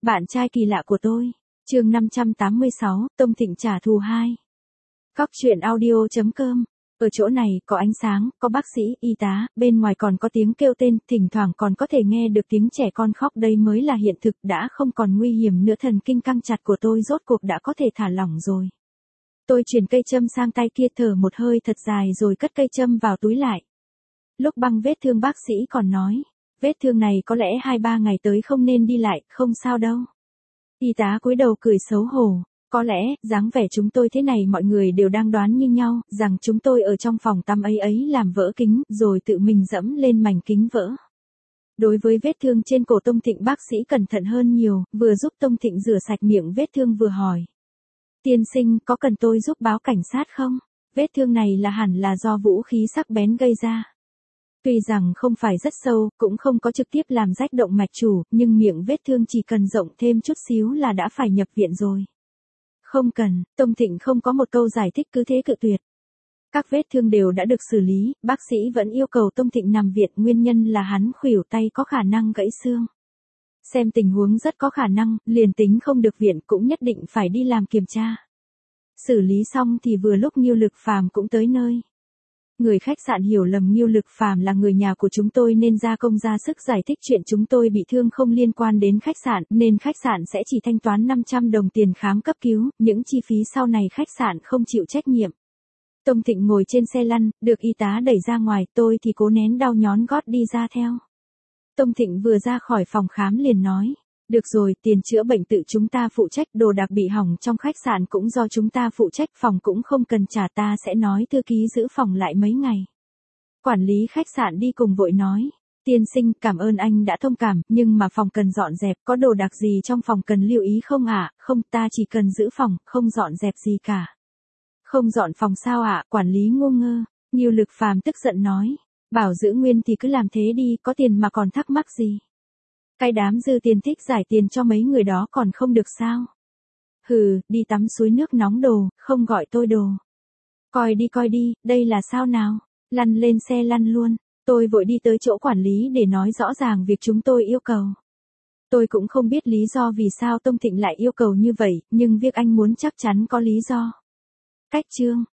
Bạn trai kỳ lạ của tôi. Chương 586, Tông Thịnh trả thù 2. Cóc truyện audio.com. Ở chỗ này có ánh sáng, có bác sĩ, y tá, bên ngoài còn có tiếng kêu tên, thỉnh thoảng còn có thể nghe được tiếng trẻ con khóc, đây mới là hiện thực, đã không còn nguy hiểm nữa, thần kinh căng chặt của tôi rốt cuộc đã có thể thả lỏng rồi. Tôi chuyển cây châm sang tay kia, thở một hơi thật dài rồi cất cây châm vào túi lại. Lúc băng vết thương bác sĩ còn nói, vết thương này có lẽ 2-3 ngày tới không nên đi lại, không sao đâu. Y tá cúi đầu cười xấu hổ. Có lẽ, dáng vẻ chúng tôi thế này mọi người đều đang đoán như nhau, rằng chúng tôi ở trong phòng tắm ấy làm vỡ kính, rồi tự mình dẫm lên mảnh kính vỡ. Đối với vết thương trên cổ Tông Thịnh, bác sĩ cẩn thận hơn nhiều, vừa giúp Tông Thịnh rửa sạch miệng vết thương vừa hỏi. Tiên sinh, có cần tôi giúp báo cảnh sát không? Vết thương này hẳn là do vũ khí sắc bén gây ra. Tuy rằng không phải rất sâu, cũng không có trực tiếp làm rách động mạch chủ, nhưng miệng vết thương chỉ cần rộng thêm chút xíu là đã phải nhập viện rồi. Không cần, Tông Thịnh không có một câu giải thích, cứ thế cự tuyệt. Các vết thương đều đã được xử lý, bác sĩ vẫn yêu cầu Tông Thịnh nằm viện, nguyên nhân là hắn khuỷu tay có khả năng gãy xương. Xem tình huống rất có khả năng, liền tính không được viện cũng nhất định phải đi làm kiểm tra. Xử lý xong thì vừa lúc Ngưu Lực Phàm cũng tới nơi. Người khách sạn hiểu lầm Ngưu Lực Phàm là người nhà của chúng tôi nên ra công ra sức giải thích chuyện chúng tôi bị thương không liên quan đến khách sạn, nên khách sạn sẽ chỉ thanh toán 500 đồng tiền khám cấp cứu, những chi phí sau này khách sạn không chịu trách nhiệm. Tông Thịnh ngồi trên xe lăn, được y tá đẩy ra ngoài, tôi thì cố nén đau nhón gót đi ra theo. Tông Thịnh vừa ra khỏi phòng khám liền nói, được rồi, tiền chữa bệnh tự chúng ta phụ trách, đồ đạc bị hỏng trong khách sạn cũng do chúng ta phụ trách, phòng cũng không cần trả, ta sẽ nói thư ký giữ phòng lại mấy ngày. Quản lý khách sạn đi cùng vội nói, tiên sinh, cảm ơn anh đã thông cảm, nhưng mà phòng cần dọn dẹp, có đồ đạc gì trong phòng cần lưu ý không ạ? Không, ta chỉ cần giữ phòng, không dọn dẹp gì cả. Không dọn phòng sao ạ? Quản lý ngu ngơ. Ngưu Lực Phàm tức giận nói, bảo giữ nguyên thì cứ làm thế đi, có tiền mà còn thắc mắc gì. Cái đám dư tiền thích giải tiền cho mấy người đó còn không được sao? Hừ, đi tắm suối nước nóng đồ, không gọi tôi đồ. Coi đi, đây là sao nào? Lăn lên xe lăn luôn. Tôi vội đi tới chỗ quản lý để nói rõ ràng việc chúng tôi yêu cầu. Tôi cũng không biết lý do vì sao Tông Thịnh lại yêu cầu như vậy, nhưng việc anh muốn chắc chắn có lý do. Cách chương